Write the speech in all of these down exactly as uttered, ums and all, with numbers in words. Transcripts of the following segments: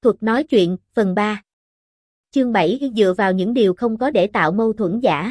Thuật nói chuyện, phần ba. Chương bảy dựa vào những điều không có để tạo mâu thuẫn giả.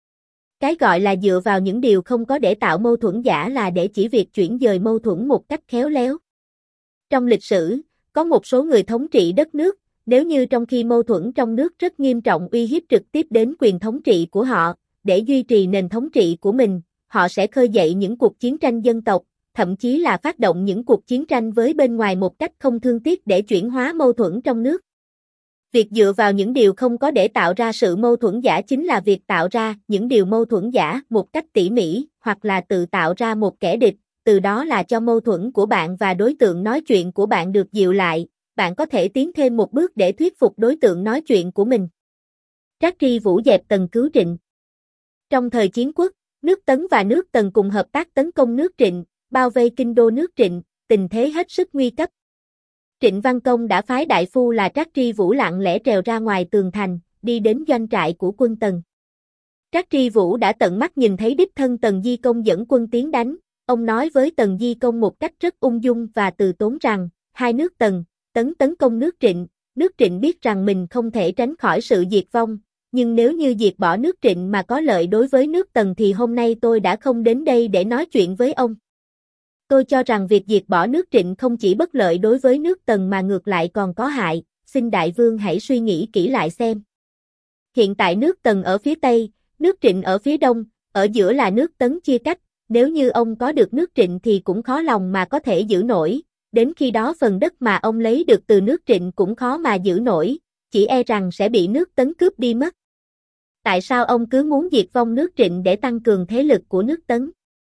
Cái gọi là dựa vào những điều không có để tạo mâu thuẫn giả là để chỉ việc chuyển dời mâu thuẫn một cách khéo léo. Trong lịch sử, có một số người thống trị đất nước, nếu như trong khi mâu thuẫn trong nước rất nghiêm trọng uy hiếp trực tiếp đến quyền thống trị của họ, để duy trì nền thống trị của mình, họ sẽ khơi dậy những cuộc chiến tranh dân tộc, thậm chí là phát động những cuộc chiến tranh với bên ngoài một cách không thương tiếc để chuyển hóa mâu thuẫn trong nước. Việc dựa vào những điều không có để tạo ra sự mâu thuẫn giả chính là việc tạo ra những điều mâu thuẫn giả một cách tỉ mỉ, hoặc là tự tạo ra một kẻ địch, từ đó là cho mâu thuẫn của bạn và đối tượng nói chuyện của bạn được dịu lại, bạn có thể tiến thêm một bước để thuyết phục đối tượng nói chuyện của mình. Trác Tri Vũ dẹp Tần cứu Trịnh. Trong thời chiến quốc, nước Tấn và nước Tần cùng hợp tác tấn công nước Trịnh, bao vây kinh đô nước Trịnh, tình thế hết sức nguy cấp. Trịnh Văn Công đã phái đại phu là Trác Tri Vũ lặng lẽ trèo ra ngoài tường thành, đi đến doanh trại của quân Tần. Trác Tri Vũ đã tận mắt nhìn thấy đích thân Tần Di Công dẫn quân tiến đánh, ông nói với Tần Di Công một cách rất ung dung và từ tốn rằng, hai nước Tần, Tấn tấn công nước Trịnh, nước Trịnh biết rằng mình không thể tránh khỏi sự diệt vong, nhưng nếu như diệt bỏ nước Trịnh mà có lợi đối với nước Tần thì hôm nay tôi đã không đến đây để nói chuyện với ông. Tôi cho rằng việc diệt bỏ nước Trịnh không chỉ bất lợi đối với nước Tần mà ngược lại còn có hại, xin đại vương hãy suy nghĩ kỹ lại xem. Hiện tại nước Tần ở phía Tây, nước Trịnh ở phía Đông, ở giữa là nước Tấn chia cách, nếu như ông có được nước Trịnh thì cũng khó lòng mà có thể giữ nổi, đến khi đó phần đất mà ông lấy được từ nước Trịnh cũng khó mà giữ nổi, chỉ e rằng sẽ bị nước Tấn cướp đi mất. Tại sao ông cứ muốn diệt vong nước Trịnh để tăng cường thế lực của nước Tấn?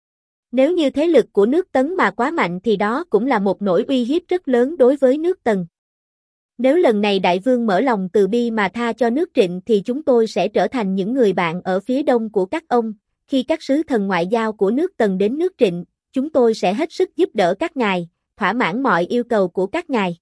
Nếu như thế lực của nước Tấn mà quá mạnh thì đó cũng là một nỗi uy hiếp rất lớn đối với nước Tần. Nếu lần này đại vương mở lòng từ bi mà tha cho nước Trịnh thì chúng tôi sẽ trở thành những người bạn ở phía đông của các ông, khi các sứ thần ngoại giao của nước Tần đến nước Trịnh, chúng tôi sẽ hết sức giúp đỡ các ngài, thỏa mãn mọi yêu cầu của các ngài.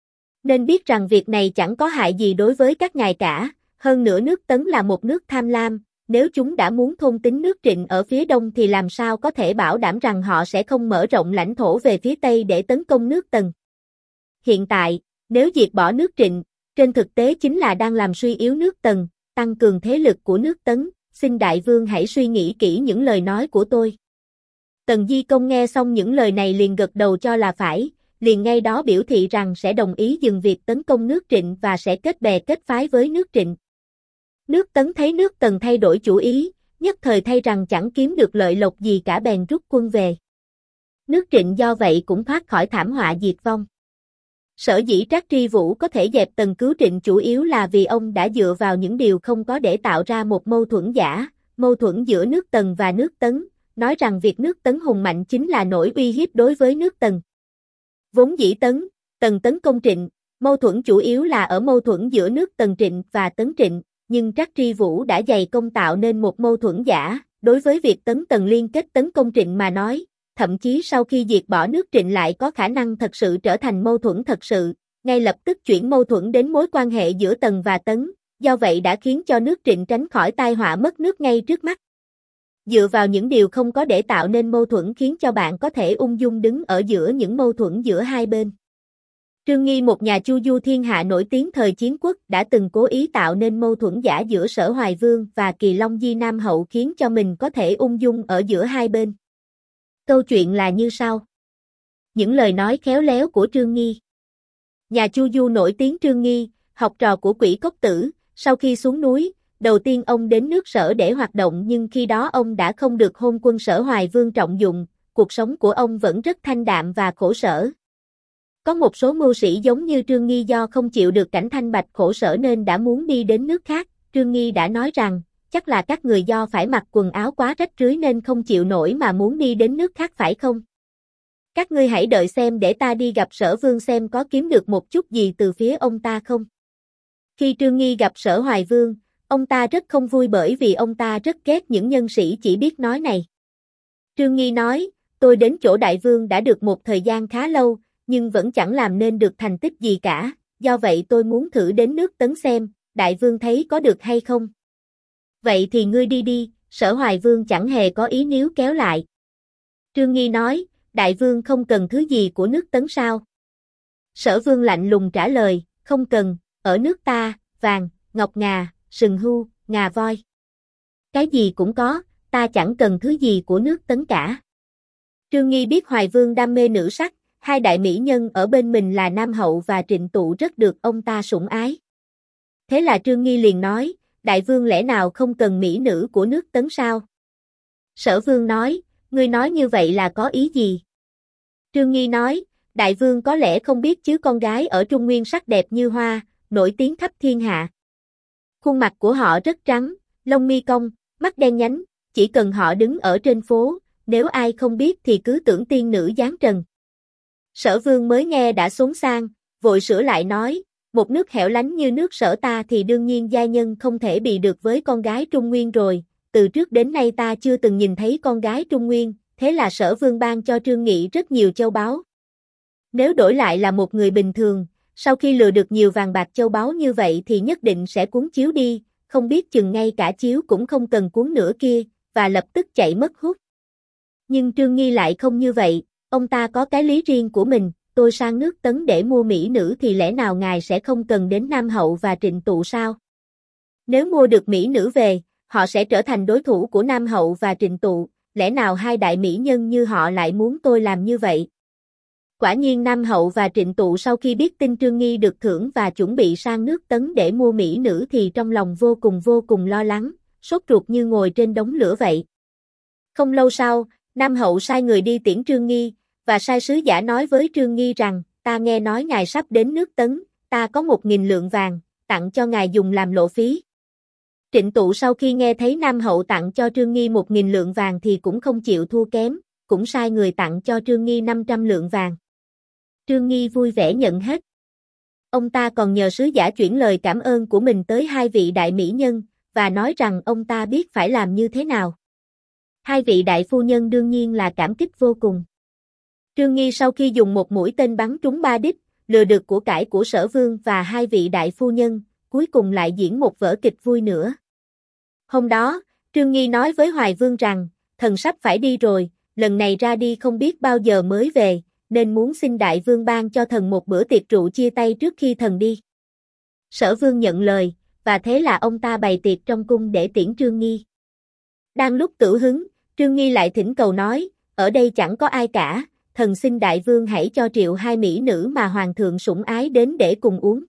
Nên biết rằng việc này chẳng có hại gì đối với các ngài cả, hơn nữa nước Tấn là một nước tham lam. Nếu chúng đã muốn thôn tính nước Trịnh ở phía đông thì làm sao có thể bảo đảm rằng họ sẽ không mở rộng lãnh thổ về phía tây để tấn công nước Tần. Hiện tại, nếu diệt bỏ nước Trịnh, trên thực tế chính là đang làm suy yếu nước Tần, tăng cường thế lực của nước Tấn, xin đại vương hãy suy nghĩ kỹ những lời nói của tôi. Tần Di Công nghe xong những lời này liền gật đầu cho là phải, liền ngay đó biểu thị rằng sẽ đồng ý dừng việc tấn công nước Trịnh và sẽ kết bè kết phái với nước Trịnh. Nước Tấn thấy nước Tần thay đổi chủ ý, nhất thời thay rằng chẳng kiếm được lợi lộc gì cả bèn rút quân về. Nước Trịnh do vậy cũng thoát khỏi thảm họa diệt vong. Sở dĩ Trác Tri Vũ có thể dẹp Tần cứu Trịnh chủ yếu là vì ông đã dựa vào những điều không có để tạo ra một mâu thuẫn giả, mâu thuẫn giữa nước Tần và nước Tấn, nói rằng việc nước Tấn hùng mạnh chính là nỗi uy hiếp đối với nước Tần. Vốn dĩ Tấn, Tần tấn công Trịnh, mâu thuẫn chủ yếu là ở mâu thuẫn giữa nước Tần Trịnh và Tấn Trịnh. Nhưng Trác Tri Vũ đã dày công tạo nên một mâu thuẫn giả, đối với việc Tấn Tần liên kết tấn công Trịnh mà nói, thậm chí sau khi diệt bỏ nước Trịnh lại có khả năng thật sự trở thành mâu thuẫn thật sự, ngay lập tức chuyển mâu thuẫn đến mối quan hệ giữa Tần và Tấn, do vậy đã khiến cho nước Trịnh tránh khỏi tai họa mất nước ngay trước mắt. Dựa vào những điều không có để tạo nên mâu thuẫn khiến cho bạn có thể ung dung đứng ở giữa những mâu thuẫn giữa hai bên. Trương Nghi, một nhà chu du thiên hạ nổi tiếng thời chiến quốc, đã từng cố ý tạo nên mâu thuẫn giả giữa Sở Hoài Vương và Kỳ Long Di Nam Hậu khiến cho mình có thể ung dung ở giữa hai bên. Câu chuyện là như sau. Những lời nói khéo léo của Trương Nghi. Nhà chu du nổi tiếng Trương Nghi, học trò của Quỷ Cốc Tử, sau khi xuống núi, đầu tiên ông đến nước Sở để hoạt động nhưng khi đó ông đã không được hôn quân Sở Hoài Vương trọng dụng, cuộc sống của ông vẫn rất thanh đạm và khổ sở. Có một số mưu sĩ giống như Trương Nghi do không chịu được cảnh thanh bạch khổ sở nên đã muốn đi đến nước khác. Trương Nghi đã nói rằng, chắc là các người do phải mặc quần áo quá rách rưới nên không chịu nổi mà muốn đi đến nước khác phải không? Các ngươi hãy đợi xem để ta đi gặp Sở Vương xem có kiếm được một chút gì từ phía ông ta không. Khi Trương Nghi gặp Sở Hoài Vương, ông ta rất không vui bởi vì ông ta rất ghét những nhân sĩ chỉ biết nói này. Trương Nghi nói, tôi đến chỗ đại vương đã được một thời gian khá lâu, nhưng vẫn chẳng làm nên được thành tích gì cả, do vậy tôi muốn thử đến nước Tấn xem, đại vương thấy có được hay không. Vậy thì ngươi đi đi, Sở Hoài Vương chẳng hề có ý níu kéo lại. Trương Nghi nói, đại vương không cần thứ gì của nước Tấn sao? Sở Vương lạnh lùng trả lời, Không cần, ở nước ta, vàng, ngọc ngà, sừng hưu, ngà voi. Cái gì cũng có, ta chẳng cần thứ gì của nước Tấn cả. Trương Nghi biết Hoài Vương đam mê nữ sắc, hai đại mỹ nhân ở bên mình là Nam Hậu và Trịnh Tụ rất được ông ta sủng ái. Thế là Trương Nghi liền nói, đại vương lẽ nào không cần mỹ nữ của nước Tấn sao? Sở Vương nói, ngươi nói như vậy là có ý gì? Trương Nghi nói, đại vương có lẽ không biết chứ con gái ở Trung Nguyên sắc đẹp như hoa, nổi tiếng khắp thiên hạ. Khuôn mặt của họ rất trắng, lông mi cong, mắt đen nhánh, chỉ cần họ đứng ở trên phố, nếu ai không biết thì cứ tưởng tiên nữ giáng trần. Sở Vương mới nghe đã xốn sang, vội sửa lại nói, một nước hẻo lánh như nước Sở ta thì đương nhiên giai nhân không thể bị được với con gái Trung Nguyên rồi, từ trước đến nay ta chưa từng nhìn thấy con gái Trung Nguyên, thế là Sở Vương ban cho Trương Nghị rất nhiều châu báu. Nếu đổi lại là một người bình thường, sau khi lừa được nhiều vàng bạc châu báu như vậy thì nhất định sẽ cuốn chiếu đi, không biết chừng ngay cả chiếu cũng không cần cuốn nữa kia, và lập tức chạy mất hút. Nhưng Trương Nghi lại không như vậy, ông ta có cái lý riêng của mình, tôi sang nước Tấn để mua mỹ nữ thì lẽ nào ngài sẽ không cần đến Nam Hậu và Trịnh Tụ sao? Nếu mua được mỹ nữ về, họ sẽ trở thành đối thủ của Nam Hậu và Trịnh Tụ, lẽ nào hai đại mỹ nhân như họ lại muốn tôi làm như vậy? Quả nhiên Nam Hậu và Trịnh Tụ sau khi biết tin Trương Nghi được thưởng và chuẩn bị sang nước Tấn để mua mỹ nữ thì trong lòng vô cùng vô cùng lo lắng, sốt ruột như ngồi trên đống lửa vậy. Không lâu sau, Nam Hậu sai người đi tiễn Trương Nghi, và sai sứ giả nói với Trương Nghi rằng, ta nghe nói ngài sắp đến nước Tấn, ta có một nghìn lượng vàng, tặng cho ngài dùng làm lộ phí. Trịnh Tụ sau khi nghe thấy Nam Hậu tặng cho Trương Nghi một nghìn lượng vàng thì cũng không chịu thua kém, cũng sai người tặng cho Trương Nghi năm trăm lượng vàng. Trương Nghi vui vẻ nhận hết. Ông ta còn nhờ sứ giả chuyển lời cảm ơn của mình tới hai vị đại mỹ nhân, và nói rằng ông ta biết phải làm như thế nào. Hai vị đại phu nhân đương nhiên là cảm kích vô cùng. Trương Nghi sau khi dùng một mũi tên bắn trúng ba đích, lừa được của cải của Sở Vương và hai vị đại phu nhân, cuối cùng lại diễn một vở kịch vui nữa. Hôm đó, Trương Nghi nói với Hoài Vương rằng, thần sắp phải đi rồi, lần này ra đi không biết bao giờ mới về, nên muốn xin đại vương ban cho thần một bữa tiệc rượu chia tay trước khi thần đi. Sở Vương nhận lời, và thế là ông ta bày tiệc trong cung để tiễn Trương Nghi. Đang lúc tửu hứng, Trương Nghi lại thỉnh cầu nói, ở đây chẳng có ai cả, thần xin đại vương hãy cho triệu hai mỹ nữ mà hoàng thượng sủng ái đến để cùng uống.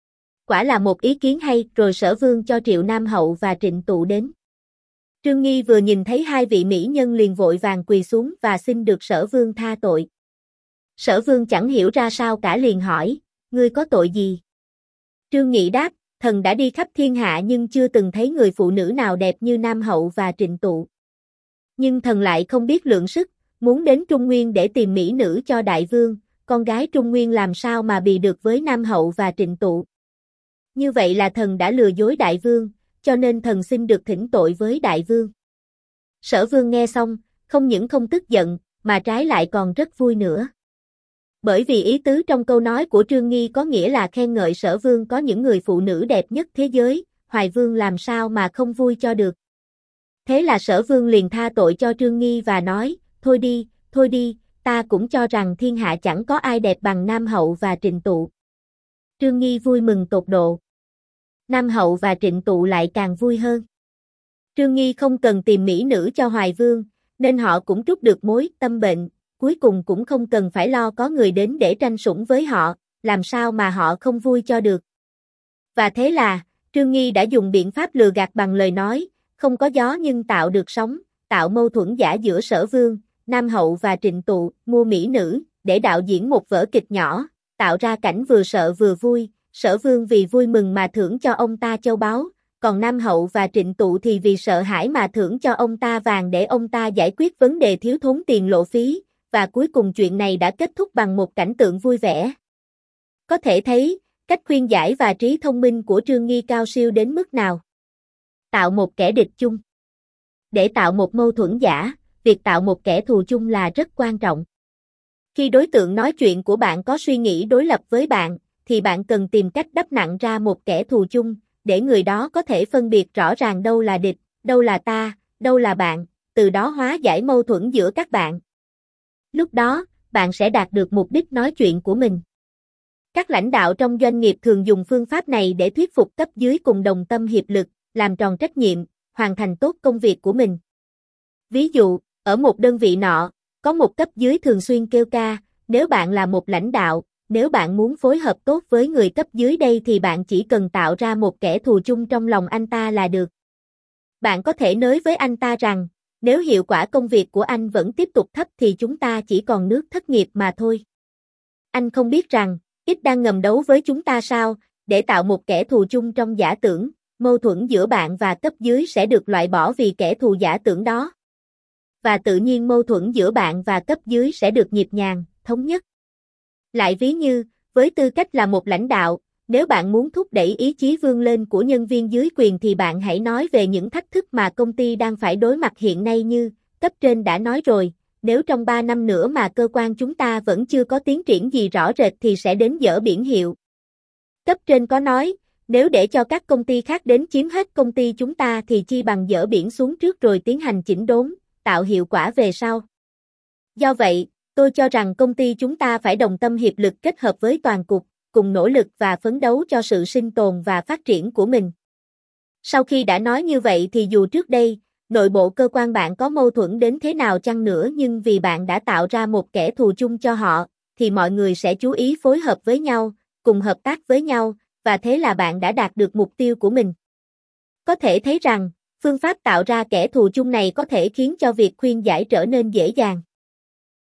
Quả là một ý kiến hay, rồi Sở Vương cho triệu Nam Hậu và Trịnh Tụ đến. Trương Nghi vừa nhìn thấy hai vị mỹ nhân liền vội vàng quỳ xuống và xin được Sở Vương tha tội. Sở Vương chẳng hiểu ra sao cả liền hỏi, ngươi có tội gì? Trương Nghị đáp, thần đã đi khắp thiên hạ nhưng chưa từng thấy người phụ nữ nào đẹp như Nam Hậu và Trịnh Tụ. Nhưng thần lại không biết lượng sức, muốn đến Trung Nguyên để tìm mỹ nữ cho đại vương, con gái Trung Nguyên làm sao mà bì được với Nam Hậu và Trịnh Tụ. Như vậy là thần đã lừa dối đại vương, cho nên thần xin được thỉnh tội với đại vương. Sở Vương nghe xong, không những không tức giận, mà trái lại còn rất vui nữa. Bởi vì ý tứ trong câu nói của Trương Nghi có nghĩa là khen ngợi Sở Vương có những người phụ nữ đẹp nhất thế giới, Hoài Vương làm sao mà không vui cho được. Thế là Sở Vương liền tha tội cho Trương Nghi và nói, thôi đi, thôi đi, ta cũng cho rằng thiên hạ chẳng có ai đẹp bằng Nam Hậu và Trịnh Tụ. Trương Nghi vui mừng tột độ. Nam Hậu và Trịnh Tụ lại càng vui hơn. Trương Nghi không cần tìm mỹ nữ cho Hoài Vương, nên họ cũng trút được mối tâm bệnh, cuối cùng cũng không cần phải lo có người đến để tranh sủng với họ, làm sao mà họ không vui cho được. Và thế là, Trương Nghi đã dùng biện pháp lừa gạt bằng lời nói, không có gió nhưng tạo được sóng, tạo mâu thuẫn giả giữa Sở Vương, Nam Hậu và Trịnh Tụ, mua mỹ nữ, để đạo diễn một vở kịch nhỏ, tạo ra cảnh vừa sợ vừa vui. Sở Vương vì vui mừng mà thưởng cho ông ta châu báu, còn Nam Hậu và Trịnh Tụ thì vì sợ hãi mà thưởng cho ông ta vàng để ông ta giải quyết vấn đề thiếu thốn tiền lộ phí, và cuối cùng chuyện này đã kết thúc bằng một cảnh tượng vui vẻ. Có thể thấy, cách khuyên giải và trí thông minh của Trương Nghi cao siêu đến mức nào. Tạo một kẻ địch chung. Để tạo một mâu thuẫn giả, việc tạo một kẻ thù chung là rất quan trọng. Khi đối tượng nói chuyện của bạn có suy nghĩ đối lập với bạn, thì bạn cần tìm cách đắp nặn ra một kẻ thù chung, để người đó có thể phân biệt rõ ràng đâu là địch, đâu là ta, đâu là bạn, từ đó hóa giải mâu thuẫn giữa các bạn. Lúc đó, bạn sẽ đạt được mục đích nói chuyện của mình. Các lãnh đạo trong doanh nghiệp thường dùng phương pháp này để thuyết phục cấp dưới cùng đồng tâm hiệp lực, làm tròn trách nhiệm, hoàn thành tốt công việc của mình. Ví dụ, ở một đơn vị nọ, có một cấp dưới thường xuyên kêu ca, nếu bạn là một lãnh đạo, nếu bạn muốn phối hợp tốt với người cấp dưới đây thì bạn chỉ cần tạo ra một kẻ thù chung trong lòng anh ta là được. Bạn có thể nói với anh ta rằng, nếu hiệu quả công việc của anh vẫn tiếp tục thấp thì chúng ta chỉ còn nước thất nghiệp mà thôi. Anh không biết rằng, ít đang ngầm đấu với chúng ta sao, để tạo một kẻ thù chung trong giả tưởng, mâu thuẫn giữa bạn và cấp dưới sẽ được loại bỏ vì kẻ thù giả tưởng đó. Và tự nhiên mâu thuẫn giữa bạn và cấp dưới sẽ được nhịp nhàng, thống nhất. Lại ví như, với tư cách là một lãnh đạo, nếu bạn muốn thúc đẩy ý chí vươn lên của nhân viên dưới quyền thì bạn hãy nói về những thách thức mà công ty đang phải đối mặt hiện nay như, cấp trên đã nói rồi, nếu trong ba năm nữa mà cơ quan chúng ta vẫn chưa có tiến triển gì rõ rệt thì sẽ đến dỡ biển hiệu. Cấp trên có nói, nếu để cho các công ty khác đến chiếm hết công ty chúng ta thì chi bằng dỡ biển xuống trước rồi tiến hành chỉnh đốn, tạo hiệu quả về sau. Do vậy, tôi cho rằng công ty chúng ta phải đồng tâm hiệp lực kết hợp với toàn cục, cùng nỗ lực và phấn đấu cho sự sinh tồn và phát triển của mình. Sau khi đã nói như vậy thì dù trước đây, nội bộ cơ quan bạn có mâu thuẫn đến thế nào chăng nữa nhưng vì bạn đã tạo ra một kẻ thù chung cho họ, thì mọi người sẽ chú ý phối hợp với nhau, cùng hợp tác với nhau, và thế là bạn đã đạt được mục tiêu của mình. Có thể thấy rằng, phương pháp tạo ra kẻ thù chung này có thể khiến cho việc khuyên giải trở nên dễ dàng.